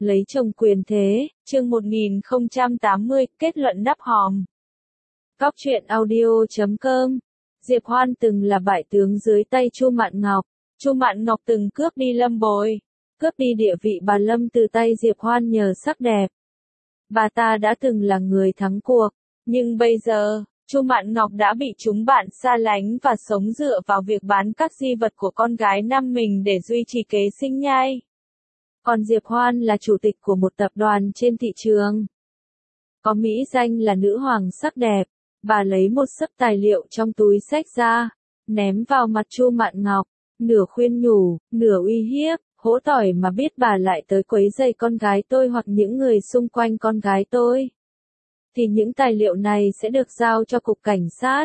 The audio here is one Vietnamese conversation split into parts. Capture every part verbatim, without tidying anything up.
Lấy chồng quyền thế, chương một nghìn không trăm tám mươi, kết luận nắp hòm. Cóc truyện audio chấm com. Diệp Hoan từng là bại tướng dưới tay Chu Mạn Ngọc. Chu Mạn Ngọc từng cướp đi Lâm Bồi, cướp đi địa vị bà Lâm từ tay Diệp Hoan nhờ sắc đẹp. Bà ta đã từng là người thắng cuộc, nhưng bây giờ, Chu Mạn Ngọc đã bị chúng bạn xa lánh và sống dựa vào việc bán các di vật của con gái năm mình để duy trì kế sinh nhai. Còn Diệp Hoan là chủ tịch của một tập đoàn trên thị trường. Có mỹ danh là nữ hoàng sắc đẹp, bà lấy một xấp tài liệu trong túi xách ra, ném vào mặt Chu Mạn Ngọc, nửa khuyên nhủ, nửa uy hiếp, hỗ tỏi mà biết bà lại tới quấy rầy con gái tôi hoặc những người xung quanh con gái tôi, thì những tài liệu này sẽ được giao cho cục cảnh sát.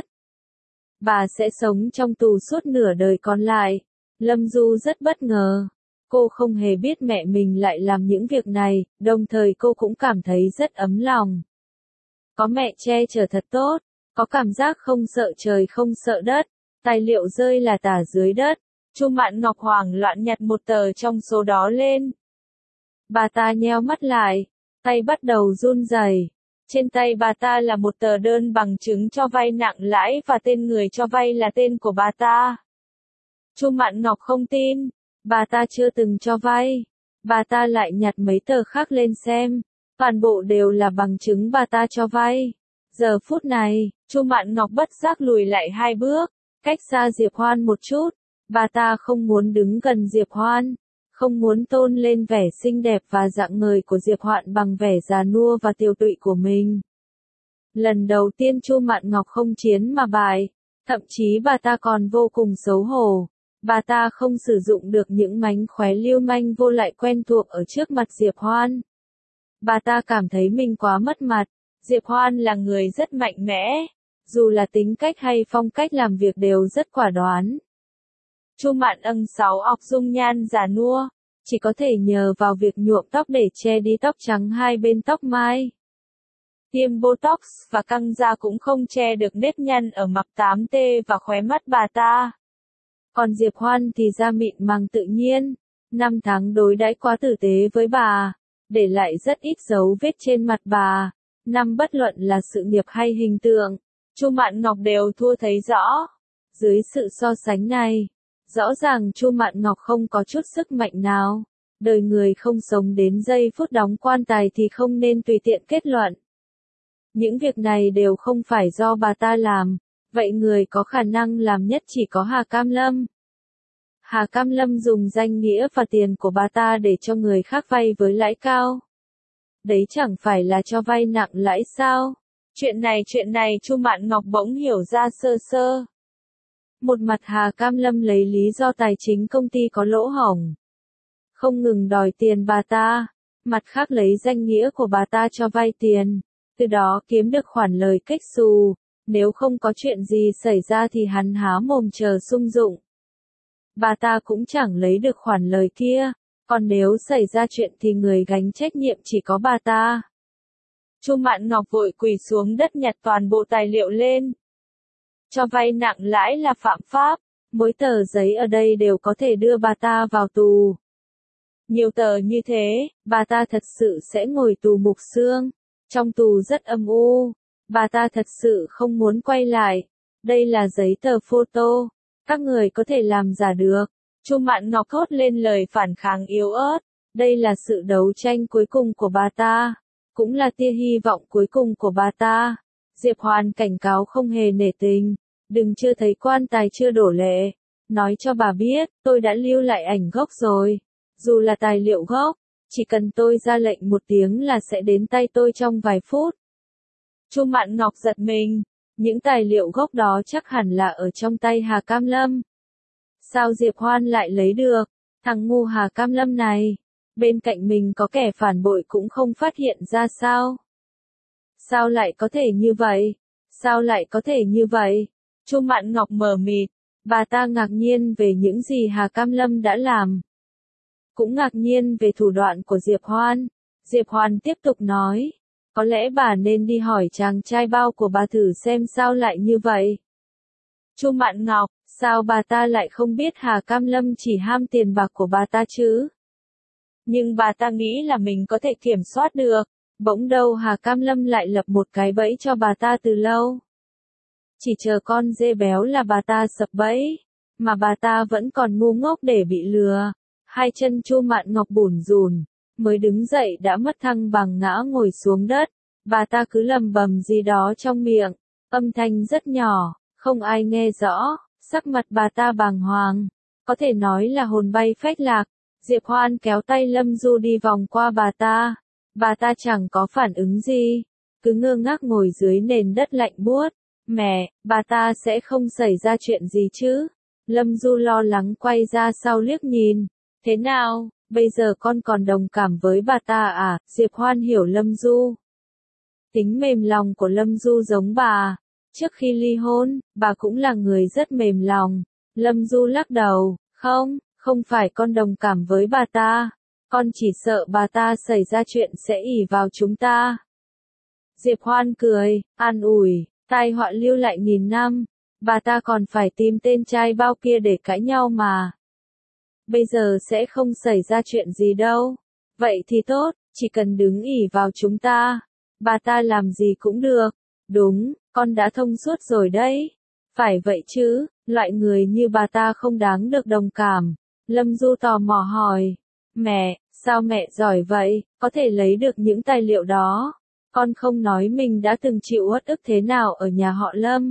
Bà sẽ sống trong tù suốt nửa đời còn lại. Lâm Du rất bất ngờ. Cô không hề biết mẹ mình lại làm những việc này, đồng thời cô cũng cảm thấy rất ấm lòng. Có mẹ che chở thật tốt, có cảm giác không sợ trời không sợ đất, tài liệu rơi là tả dưới đất. Chu Mạn Ngọc hoảng loạn nhặt một tờ trong số đó lên. Bà ta nheo mắt lại, tay bắt đầu run rẩy. Trên tay bà ta là một tờ đơn bằng chứng cho vay nặng lãi và tên người cho vay là tên của bà ta. Chu Mạn Ngọc không tin, bà ta chưa từng cho vay. Bà ta lại nhặt mấy tờ khác lên xem, toàn bộ đều là bằng chứng bà ta cho vay. Giờ phút này, Chu Mạn Ngọc bất giác lùi lại hai bước, cách xa Diệp Hoan một chút. Bà ta không muốn đứng gần Diệp Hoan, không muốn tôn lên vẻ xinh đẹp và rạng ngời của Diệp Hoan bằng vẻ già nua và tiều tụy của mình. Lần đầu tiên Chu Mạn Ngọc không chiến mà bại, thậm chí bà ta còn vô cùng xấu hổ. Bà ta không sử dụng được những mánh khóe lưu manh vô lại quen thuộc ở trước mặt Diệp Hoan. Bà ta cảm thấy mình quá mất mặt. Diệp Hoan là người rất mạnh mẽ, dù là tính cách hay phong cách làm việc đều rất quả đoán. Chu Mạn Ân sáu ọc dung nhan già nua, chỉ có thể nhờ vào việc nhuộm tóc để che đi tóc trắng hai bên tóc mai. Tiêm Botox và căng da cũng không che được nếp nhăn ở mặt tám T và khóe mắt bà ta. Còn Diệp Hoan thì da mịn màng tự nhiên, năm tháng đối đãi quá tử tế với bà, để lại rất ít dấu vết trên mặt bà. Năm bất luận là sự nghiệp hay hình tượng, Chu Mạn Ngọc đều thua thấy rõ. Dưới sự so sánh này, rõ ràng Chu Mạn Ngọc không có chút sức mạnh nào. Đời người không sống đến giây phút đóng quan tài thì không nên tùy tiện kết luận. Những việc này đều không phải do bà ta làm, vậy người có khả năng làm nhất chỉ có Hà Cam Lâm. Hà Cam Lâm dùng danh nghĩa và tiền của bà ta để cho người khác vay với lãi cao. Đấy chẳng phải là cho vay nặng lãi sao? Chuyện này chuyện này Chu Mạn Ngọc bỗng hiểu ra sơ sơ. Một mặt Hà Cam Lâm lấy lý do tài chính công ty có lỗ hổng, không ngừng đòi tiền bà ta, mặt khác lấy danh nghĩa của bà ta cho vay tiền, từ đó kiếm được khoản lời kếch xù, nếu không có chuyện gì xảy ra thì hắn há mồm chờ sung dụng. Bà ta cũng chẳng lấy được khoản lời kia, còn nếu xảy ra chuyện thì người gánh trách nhiệm chỉ có bà ta. Chu Mạn Ngọc vội quỳ xuống đất nhặt toàn bộ tài liệu lên. Cho vay nặng lãi là phạm pháp, mỗi tờ giấy ở đây đều có thể đưa bà ta vào tù. Nhiều tờ như thế, bà ta thật sự sẽ ngồi tù mục xương. Trong tù rất âm u, bà ta thật sự không muốn quay lại. Đây là giấy tờ photo, các người có thể làm giả được. Chu Mạn Ngọc thốt lên lời phản kháng yếu ớt. Đây là sự đấu tranh cuối cùng của bà ta, cũng là tia hy vọng cuối cùng của bà ta. Diệp Hoan cảnh cáo không hề nể tình, đừng chưa thấy quan tài chưa đổ lệ. Nói cho bà biết, tôi đã lưu lại ảnh gốc rồi. Dù là tài liệu gốc, chỉ cần tôi ra lệnh một tiếng là sẽ đến tay tôi trong vài phút. Chu Mạn Ngọc giật mình, những tài liệu gốc đó chắc hẳn là ở trong tay Hà Cam Lâm. Sao Diệp Hoan lại lấy được? Thằng ngu Hà Cam Lâm này, bên cạnh mình có kẻ phản bội cũng không phát hiện ra sao? Sao lại có thể như vậy? Sao lại có thể như vậy? Chu Mạn Ngọc mờ mịt, bà ta ngạc nhiên về những gì Hà Cam Lâm đã làm. Cũng ngạc nhiên về thủ đoạn của Diệp Hoan. Diệp Hoan tiếp tục nói, có lẽ bà nên đi hỏi chàng trai bao của bà thử xem sao lại như vậy. Chu Mạn Ngọc, sao bà ta lại không biết Hà Cam Lâm chỉ ham tiền bạc của bà ta chứ? Nhưng bà ta nghĩ là mình có thể kiểm soát được. Bỗng đâu Hà Cam Lâm lại lập một cái bẫy cho bà ta từ lâu. Chỉ chờ con dê béo là bà ta sập bẫy. Mà bà ta vẫn còn ngu ngốc để bị lừa. Hai chân Chu Mạn Ngọc bủn rủn, mới đứng dậy đã mất thăng bằng ngã ngồi xuống đất. Bà ta cứ lầm bầm gì đó trong miệng, âm thanh rất nhỏ, không ai nghe rõ, sắc mặt bà ta bàng hoàng, có thể nói là hồn bay phách lạc. Diệp Hoan kéo tay Lâm Du đi vòng qua bà ta, bà ta chẳng có phản ứng gì, cứ ngơ ngác ngồi dưới nền đất lạnh buốt. Mẹ, bà ta sẽ không xảy ra chuyện gì chứ? Lâm Du lo lắng quay ra sau liếc nhìn. Thế nào, bây giờ con còn đồng cảm với bà ta à? Diệp Hoan hiểu Lâm Du. Tính mềm lòng của Lâm Du giống bà. Trước khi ly hôn, bà cũng là người rất mềm lòng. Lâm Du lắc đầu, không, không phải con đồng cảm với bà ta. Con chỉ sợ bà ta xảy ra chuyện sẽ ỷ vào chúng ta. Diệp Hoan cười, an ủi, tai họa lưu lại nghìn năm. Bà ta còn phải tìm tên trai bao kia để cãi nhau mà. Bây giờ sẽ không xảy ra chuyện gì đâu. Vậy thì tốt, chỉ cần đứng ỷ vào chúng ta. Bà ta làm gì cũng được. Đúng, con đã thông suốt rồi đấy. Phải vậy chứ, loại người như bà ta không đáng được đồng cảm. Lâm Du tò mò hỏi. Mẹ, sao mẹ giỏi vậy, có thể lấy được những tài liệu đó? Con không nói mình đã từng chịu uất ức thế nào ở nhà họ Lâm.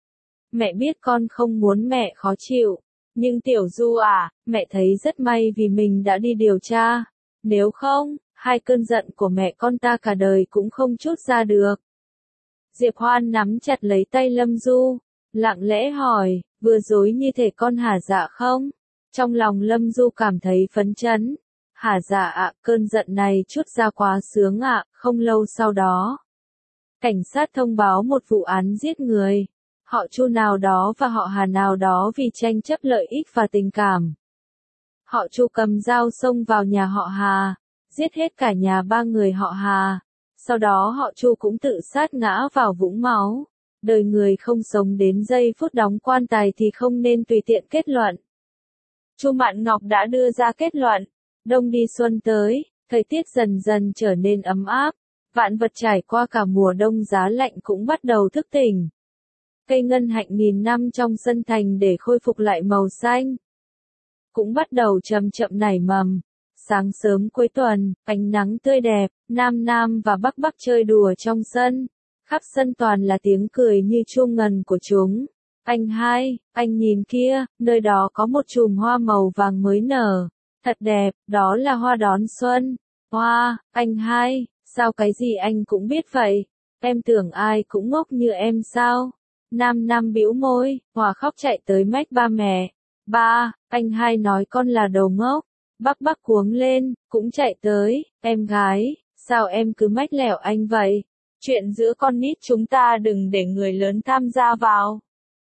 Mẹ biết con không muốn mẹ khó chịu. Nhưng Tiểu Du à, mẹ thấy rất may vì mình đã đi điều tra. Nếu không, hai cơn giận của mẹ con ta cả đời cũng không trút ra được. Diệp Hoan nắm chặt lấy tay Lâm Du, lặng lẽ hỏi, vừa dối như thể con hả dạ không? Trong lòng Lâm Du cảm thấy phấn chấn. Hả dạ ạ, cơn giận này trút ra quá sướng ạ. Không lâu sau đó, cảnh sát thông báo một vụ án giết người. Họ Chu nào đó và họ Hà nào đó vì tranh chấp lợi ích và tình cảm. Họ Chu cầm dao xông vào nhà họ Hà, giết hết cả nhà ba người họ Hà. Sau đó họ Chu cũng tự sát ngã vào vũng máu. Đời người không sống đến giây phút đóng quan tài thì không nên tùy tiện kết luận. Chu Mạn Ngọc đã đưa ra kết luận. Đông đi xuân tới, thời tiết dần dần trở nên ấm áp. Vạn vật trải qua cả mùa đông giá lạnh cũng bắt đầu thức tỉnh. Cây ngân hạnh nghìn năm trong sân thành để khôi phục lại màu xanh cũng bắt đầu chậm chậm nảy mầm. Sáng sớm cuối tuần, ánh nắng tươi đẹp, Nam Nam và Bắc Bắc chơi đùa trong sân. Khắp sân toàn là tiếng cười như chuông ngân của chúng. Anh hai, anh nhìn kia, nơi đó có một chùm hoa màu vàng mới nở. Thật đẹp, đó là hoa đón xuân. Hoa, anh hai, sao cái gì anh cũng biết vậy? Em tưởng ai cũng ngốc như em sao? Nam Nam bĩu môi, Hòa khóc chạy tới mách ba mẹ. Ba, anh hai nói con là đồ ngốc. Bắc Bắc cuống lên, cũng chạy tới. Em gái, sao em cứ mách lẻo anh vậy? Chuyện giữa con nít chúng ta đừng để người lớn tham gia vào.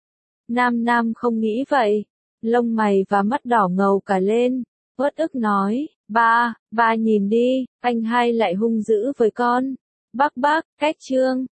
Nam Nam không nghĩ vậy. Lông mày và mắt đỏ ngầu cả lên. Uất ức nói, ba, ba nhìn đi, anh hai lại hung dữ với con. Bắc Bắc, cách trương,